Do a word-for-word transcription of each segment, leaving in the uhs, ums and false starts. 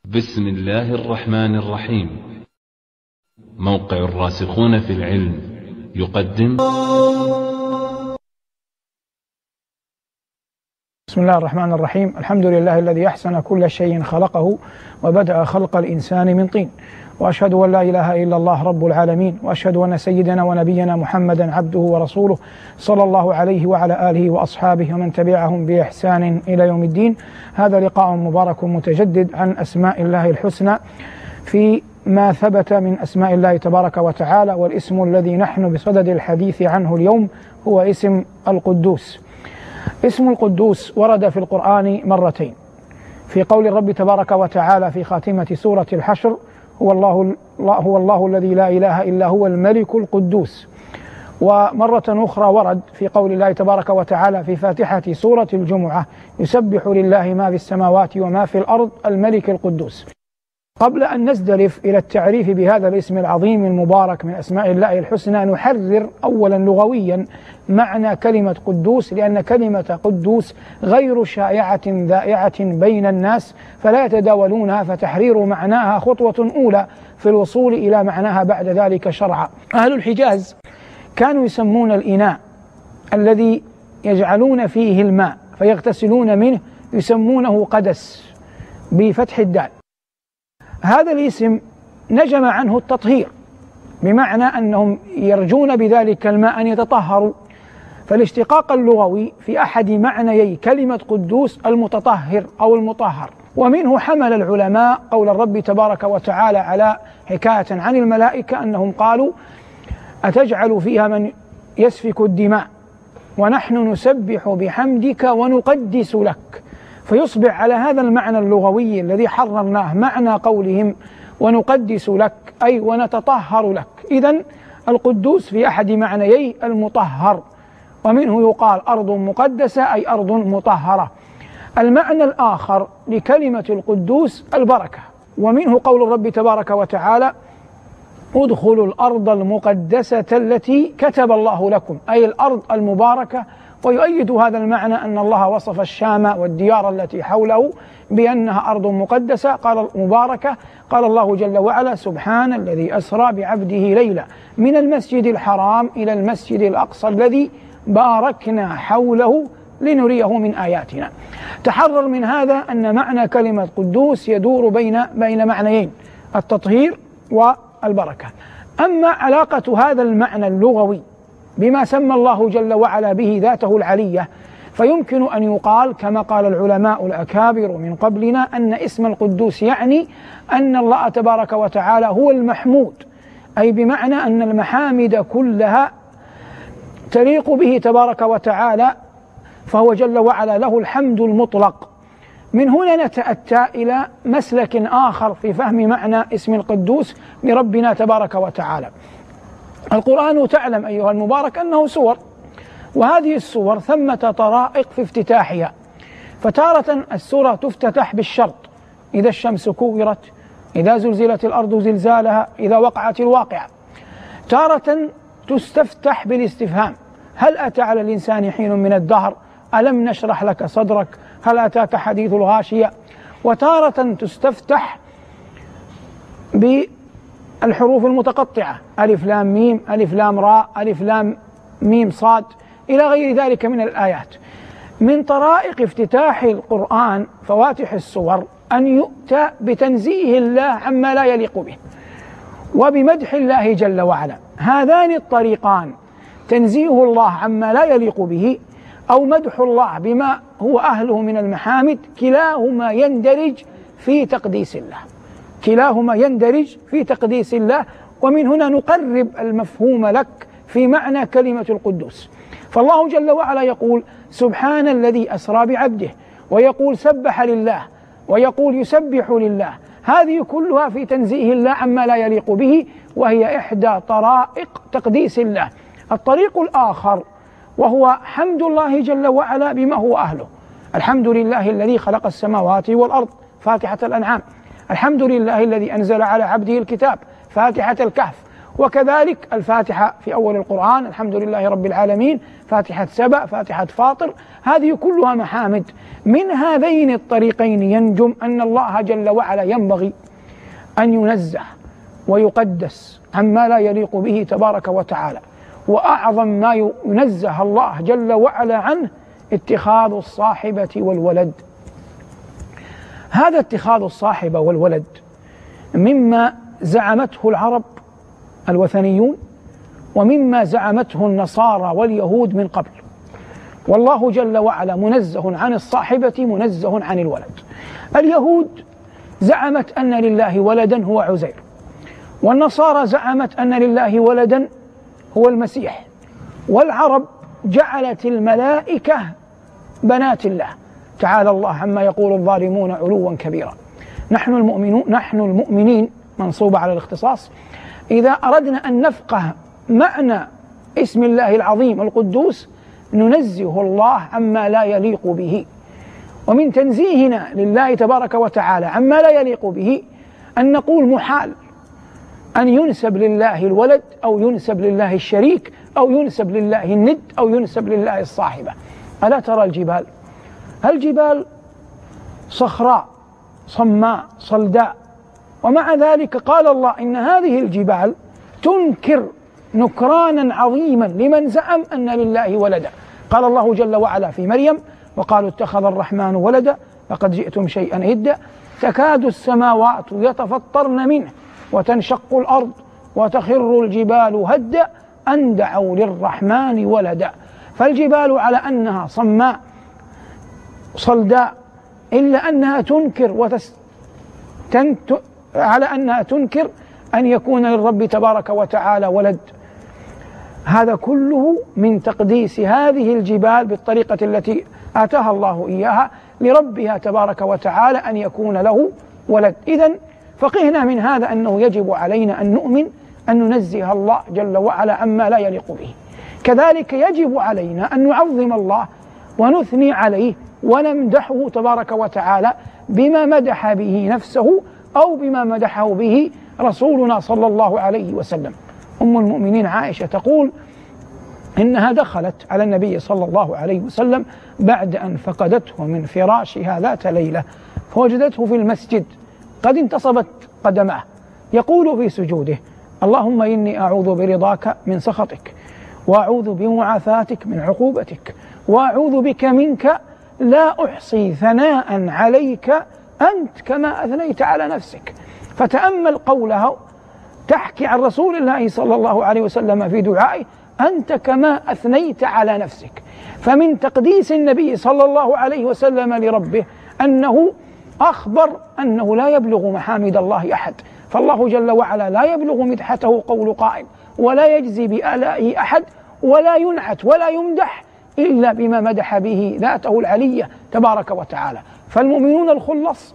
بسم الله الرحمن الرحيم. موقع الراسخون في العلم يقدم. بسم الله الرحمن الرحيم. الحمد لله الذي أحسن كل شيء خلقه وبدأ خلق الإنسان من طين، وأشهد أن لا إله إلا الله رب العالمين، وأشهد أن سيدنا ونبينا محمدا عبده ورسوله صلى الله عليه وعلى آله وأصحابه ومن تبعهم بإحسان إلى يوم الدين. هذا لقاء مبارك متجدد عن أسماء الله الحسنى في ما ثبت من أسماء الله تبارك وتعالى، والاسم الذي نحن بصدد الحديث عنه اليوم هو اسم القدوس. اسم القدوس ورد في القرآن مرتين، في قول الرب تبارك وتعالى في خاتمة سورة الحشر: هو الله, هو الله الذي لا إله إلا هو الملك القدوس. ومرة أخرى ورد في قول الله تبارك وتعالى في فاتحة سورة الجمعة: يسبح لله ما في السماوات وما في الأرض الملك القدوس. قبل أن نزدلف إلى التعريف بهذا الاسم العظيم المبارك من أسماء الله الحسنى، نحرر أولا لغويا معنى كلمة قدوس، لأن كلمة قدوس غير شائعة ذائعة بين الناس فلا يتداولونها، فتحرير معناها خطوة أولى في الوصول إلى معناها بعد ذلك شرعا. أهل الحجاز كانوا يسمون الإناء الذي يجعلون فيه الماء فيغتسلون منه يسمونه قدس بفتح الدال. هذا الاسم نجم عنه التطهير، بمعنى أنهم يرجون بذلك الماء أن يتطهروا، فالاشتقاق اللغوي في أحد معنيي كلمة قدوس المتطهر أو المطهر. ومنه حمل العلماء قول الرب تبارك وتعالى على حكاية عن الملائكة أنهم قالوا: أتجعل فيها من يسفك الدماء ونحن نسبح بحمدك ونقدس لك، فيصبح على هذا المعنى اللغوي الذي حررناه معنى قولهم ونقدس لك أي ونتطهر لك. إذن القدوس في أحد معنيي المطهر، ومنه يقال أرض مقدسة أي أرض مطهرة. المعنى الآخر لكلمة القدوس البركة، ومنه قول الرب تبارك وتعالى: ادخلوا الأرض المقدسة التي كتب الله لكم، أي الأرض المباركة. ويؤيد هذا المعنى أن الله وصف الشام والديار التي حوله بأنها أرض مقدسة قال مباركة. قال الله جل وعلا: سبحان الذي أسرى بعبده ليلا من المسجد الحرام إلى المسجد الأقصى الذي باركنا حوله لنريه من آياتنا. تحرر من هذا أن معنى كلمة قدوس يدور بين بين معنيين: التطهير والبركة. أما علاقة هذا المعنى اللغوي بما سمى الله جل وعلا به ذاته العلية، فيمكن أن يقال كما قال العلماء الأكابر من قبلنا أن اسم القدوس يعني أن الله تبارك وتعالى هو المحمود، أي بمعنى أن المحامد كلها تليق به تبارك وتعالى، فهو جل وعلا له الحمد المطلق. من هنا نتأتى إلى مسلك آخر في فهم معنى اسم القدوس لربنا تبارك وتعالى. القرآن تعلم أيها المبارك أنه سور، وهذه السور ثمة طرائق في افتتاحها، فتارة السورة تفتتح بالشرط: إذا الشمس كورت، إذا زلزلت الأرض زلزالها، إذا وقعت الواقعة. تارة تستفتح بالاستفهام: هل أتى على الإنسان حين من الدهر ألم نشرح لك صدرك، هل أتاك حديث الغاشية. وتارة تستفتح بالحروف المتقطعة: ألف لام ميم، ألف لام راء، ألف لام ميم صاد، إلى غير ذلك من الآيات. من طرائق افتتاح القرآن فواتح السور أن يؤتى بتنزيه الله عما لا يليق به وبمدح الله جل وعلا. هذان الطريقان، تنزيه الله عما لا يليق به أو مدح الله بما هو أهله من المحامد، كلاهما يندرج في تقديس الله، كلاهما يندرج في تقديس الله. ومن هنا نقرب المفهوم لك في معنى كلمة القدوس. فالله جل وعلا يقول: سبحان الذي أسرى بعبده، ويقول سبح لله، ويقول يسبح لله. هذه كلها في تنزيه الله عما لا يليق به، وهي إحدى طرائق تقديس الله. الطريق الآخر وهو حمد الله جل وعلا بما هو أهله: الحمد لله الذي خلق السماوات والأرض، فاتحة الأنعام. الحمد لله الذي أنزل على عبده الكتاب، فاتحة الكهف. وكذلك الفاتحة في أول القرآن، الحمد لله رب العالمين، فاتحة سبأ، فاتحة فاطر، هذه كلها محامد. من هذين الطريقين ينجم أن الله جل وعلا ينبغي أن ينزه ويقدس عما لا يليق به تبارك وتعالى. وأعظم ما ينزه الله جل وعلا عنه اتخاذ الصاحبة والولد. هذا اتخاذ الصاحبة والولد مما زعمته العرب الوثنيون، ومما زعمته النصارى واليهود من قبل. والله جل وعلا منزه عن الصاحبة، منزه عن الولد. اليهود زعمت أن لله ولدا هو عزير، والنصارى زعمت أن لله ولدا هو المسيح، والعرب جعلت الملائكة بنات الله، تعالى الله عما يقول الظالمون علوا كبيرا. نحن المؤمنون نحن المؤمنين منصوبة على الاختصاص، إذا أردنا أن نفقه معنى اسم الله العظيم القدوس ننزه الله عما لا يليق به. ومن تنزيهنا لله تبارك وتعالى عما لا يليق به أن نقول محال أن ينسب لله الولد أو ينسب لله الشريك أو ينسب لله الند أو ينسب لله الصاحبة. ألا ترى الجبال؟ الجبال صخراء صماء صلداء، ومع ذلك قال الله إن هذه الجبال تنكر نكرانا عظيما لمن زعم أن لله ولدا. قال الله جل وعلا في مريم: وقالوا اتخذ الرحمن ولدا لقد جئتم شيئا إدا تكاد السماوات يتفطرن منه وتنشق الأرض وتخر الجبال هدا أن دعوا للرحمن ولدا. فالجبال على أنها صماء صلداء إلا أنها تنكر وتس تنت... على أنها تنكر أن يكون للرب تبارك وتعالى ولد. هذا كله من تقديس هذه الجبال بالطريقة التي آتاها الله إياها لربها تبارك وتعالى أن يكون له ولد. إذن فقهنا من هذا أنه يجب علينا أن نؤمن أن ننزه الله جل وعلا عما لا يليق به. كذلك يجب علينا أن نعظم الله ونثني عليه ونمدحه تبارك وتعالى بما مدح به نفسه أو بما مدحه به رسولنا صلى الله عليه وسلم. أم المؤمنين عائشة تقول إنها دخلت على النبي صلى الله عليه وسلم بعد أن فقدته من فراشها ذات ليلة، فوجدته في المسجد قد انتصبت قدماه يقول في سجوده: اللهم إني أعوذ برضاك من سخطك، وأعوذ بمعافاتك من عقوبتك، وأعوذ بك منك لا أحصي ثناء عليك أنت كما أثنيت على نفسك. فتأمل قولها تحكي عن رسول الله صلى الله عليه وسلم في دعائه: أنت كما أثنيت على نفسك. فمن تقديس النبي صلى الله عليه وسلم لربه أنه أخبر أنه لا يبلغ محامد الله أحد، فالله جل وعلا لا يبلغ مدحته قول قائل، ولا يجزي بآلائه أحد، ولا ينعت ولا يمدح إلا بما مدح به ذاته العلية تبارك وتعالى. فالمؤمنون الخلص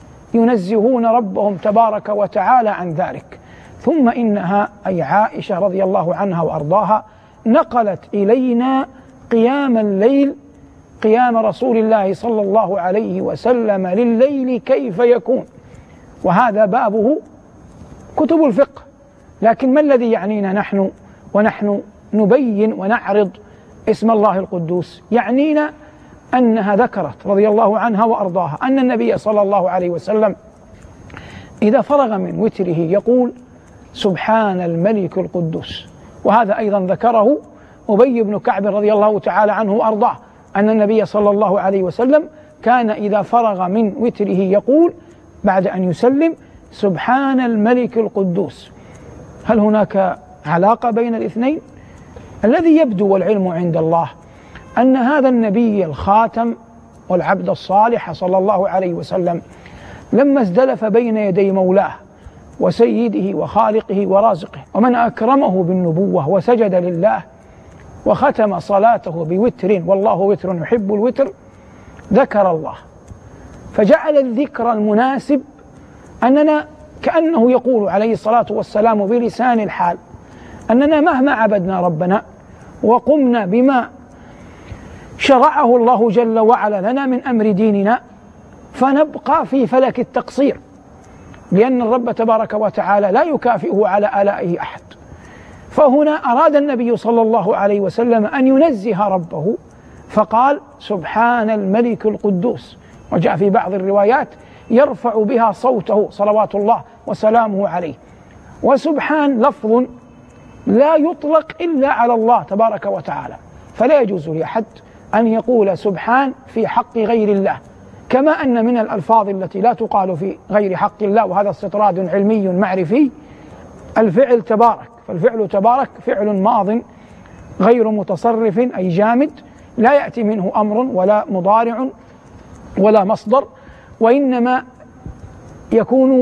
ينزهون ربهم تبارك وتعالى عن ذلك. ثم إنها أي عائشة رضي الله عنها وأرضاها نقلت إلينا قيام الليل، قيام رسول الله صلى الله عليه وسلم لليل كيف يكون، وهذا بابه كتب الفقه. لكن ما الذي يعنينا نحن ونحن نبين ونعرض اسم الله القدوس؟ يعنينا أنها ذكرت رضي الله عنها وأرضاها أن النبي صلى الله عليه وسلم إذا فرغ من وتره يقول: سبحان الملك القدوس. وهذا أيضا ذكره أبي بن كعب رضي الله تعالى عنه وأرضاه أن النبي صلى الله عليه وسلم كان إذا فرغ من وتره يقول بعد أن يسلم: سبحان الملك القدوس. هل هناك علاقة بين الاثنين؟ الذي يبدو والعلم عند الله أن هذا النبي الخاتم والعبد الصالح صلى الله عليه وسلم لما ازدلف بين يدي مولاه وسيده وخالقه ورازقه، ومن أكرمه بالنبوة وسجد لله وختم صلاته بوتر والله وتر يحب الوتر، ذكر الله، فجعل الذكر المناسب أننا كأنه يقول عليه الصلاة والسلام بلسان الحال أننا مهما عبدنا ربنا وقمنا بما شرعه الله جل وعلا لنا من أمر ديننا فنبقى في فلك التقصير، لأن الرب تبارك وتعالى لا يكافئه على آلائه أحد. فهنا أراد النبي صلى الله عليه وسلم أن ينزه ربه فقال سبحان الملك القدوس، وجاء في بعض الروايات يرفع بها صوته صلوات الله وسلامه عليه. وسبحان لفظ لا يطلق إلا على الله تبارك وتعالى، فلا يجوز لأحد أن يقول سبحان في حق غير الله، كما أن من الألفاظ التي لا تقال في غير حق الله، وهذا استطراد علمي معرفي، الفعل تبارك. فالفعل تبارك فعل ماض غير متصرف أي جامد، لا يأتي منه أمر ولا مضارع ولا مصدر، وإنما يكون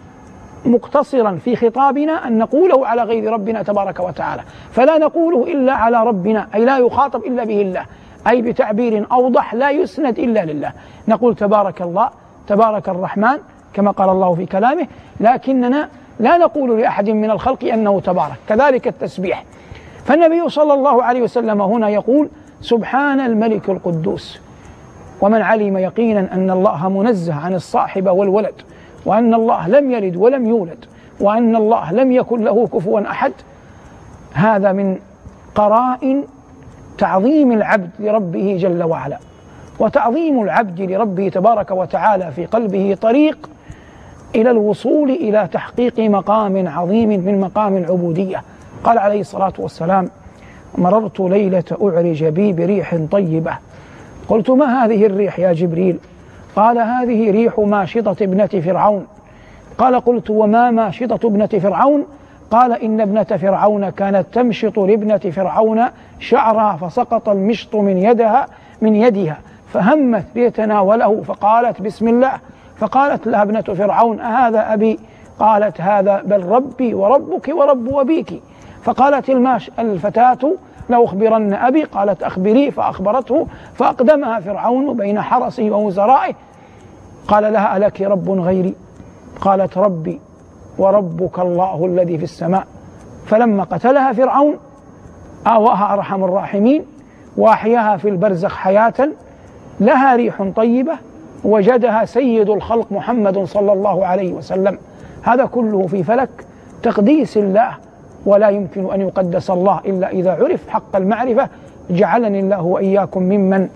مقتصرا في خطابنا أن نقوله على غير ربنا تبارك وتعالى، فلا نقوله إلا على ربنا، أي لا يخاطب إلا به الله، أي بتعبير أوضح لا يسند إلا لله. نقول تبارك الله، تبارك الرحمن كما قال الله في كلامه، لكننا لا نقول لأحد من الخلق أنه تبارك. كذلك التسبيح. فالنبي صلى الله عليه وسلم هنا يقول سبحان الملك القدوس. ومن علم يقينا أن الله منزه عن الصاحب والولد، وأن الله لم يلد ولم يولد، وأن الله لم يكن له كفوا أحد، هذا من قرائن تعظيم العبد لربه جل وعلا. وتعظيم العبد لربه تبارك وتعالى في قلبه طريق إلى الوصول إلى تحقيق مقام عظيم من مقام العبودية. قال عليه الصلاة والسلام مررت ليلة أعرج بي بريح طيبة، قلت ما هذه الريح يا جبريل؟ قال هذه ريح ماشطة ابنة فرعون. قال قلت وما ماشطة ابنة فرعون؟ قال إن ابنة فرعون كانت تمشط لابنة فرعون شعرها فسقط المشط من يدها من يدها فهمت ليتناوله فقالت بسم الله، فقالت لها ابنة فرعون أهذا أبي؟ قالت هذا بل ربي وربك ورب أبيك. فقالت الماش الفتاة لأخبرن أبي، قالت أخبري، فأخبرته فأقدمها فرعون بين حرسه ووزرائه. قال لها ألك رب غيري؟ قالت ربي وربك الله الذي في السماء. فلما قتلها فرعون آواها أرحم الراحمين وأحياها في البرزخ حياة لها ريح طيبة وجدها سيد الخلق محمد صلى الله عليه وسلم. هذا كله في فلك تقديس الله، ولا يمكن أن يقدس الله إلا إذا عرف حق المعرفة. جعلني الله وإياكم ممن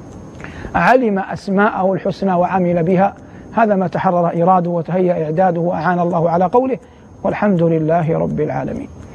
علم أسماءه الحسنى وعمل بها. هذا ما تحرر إراده وتهيأ إعداده وأعان الله على قوله، والحمد لله رب العالمين.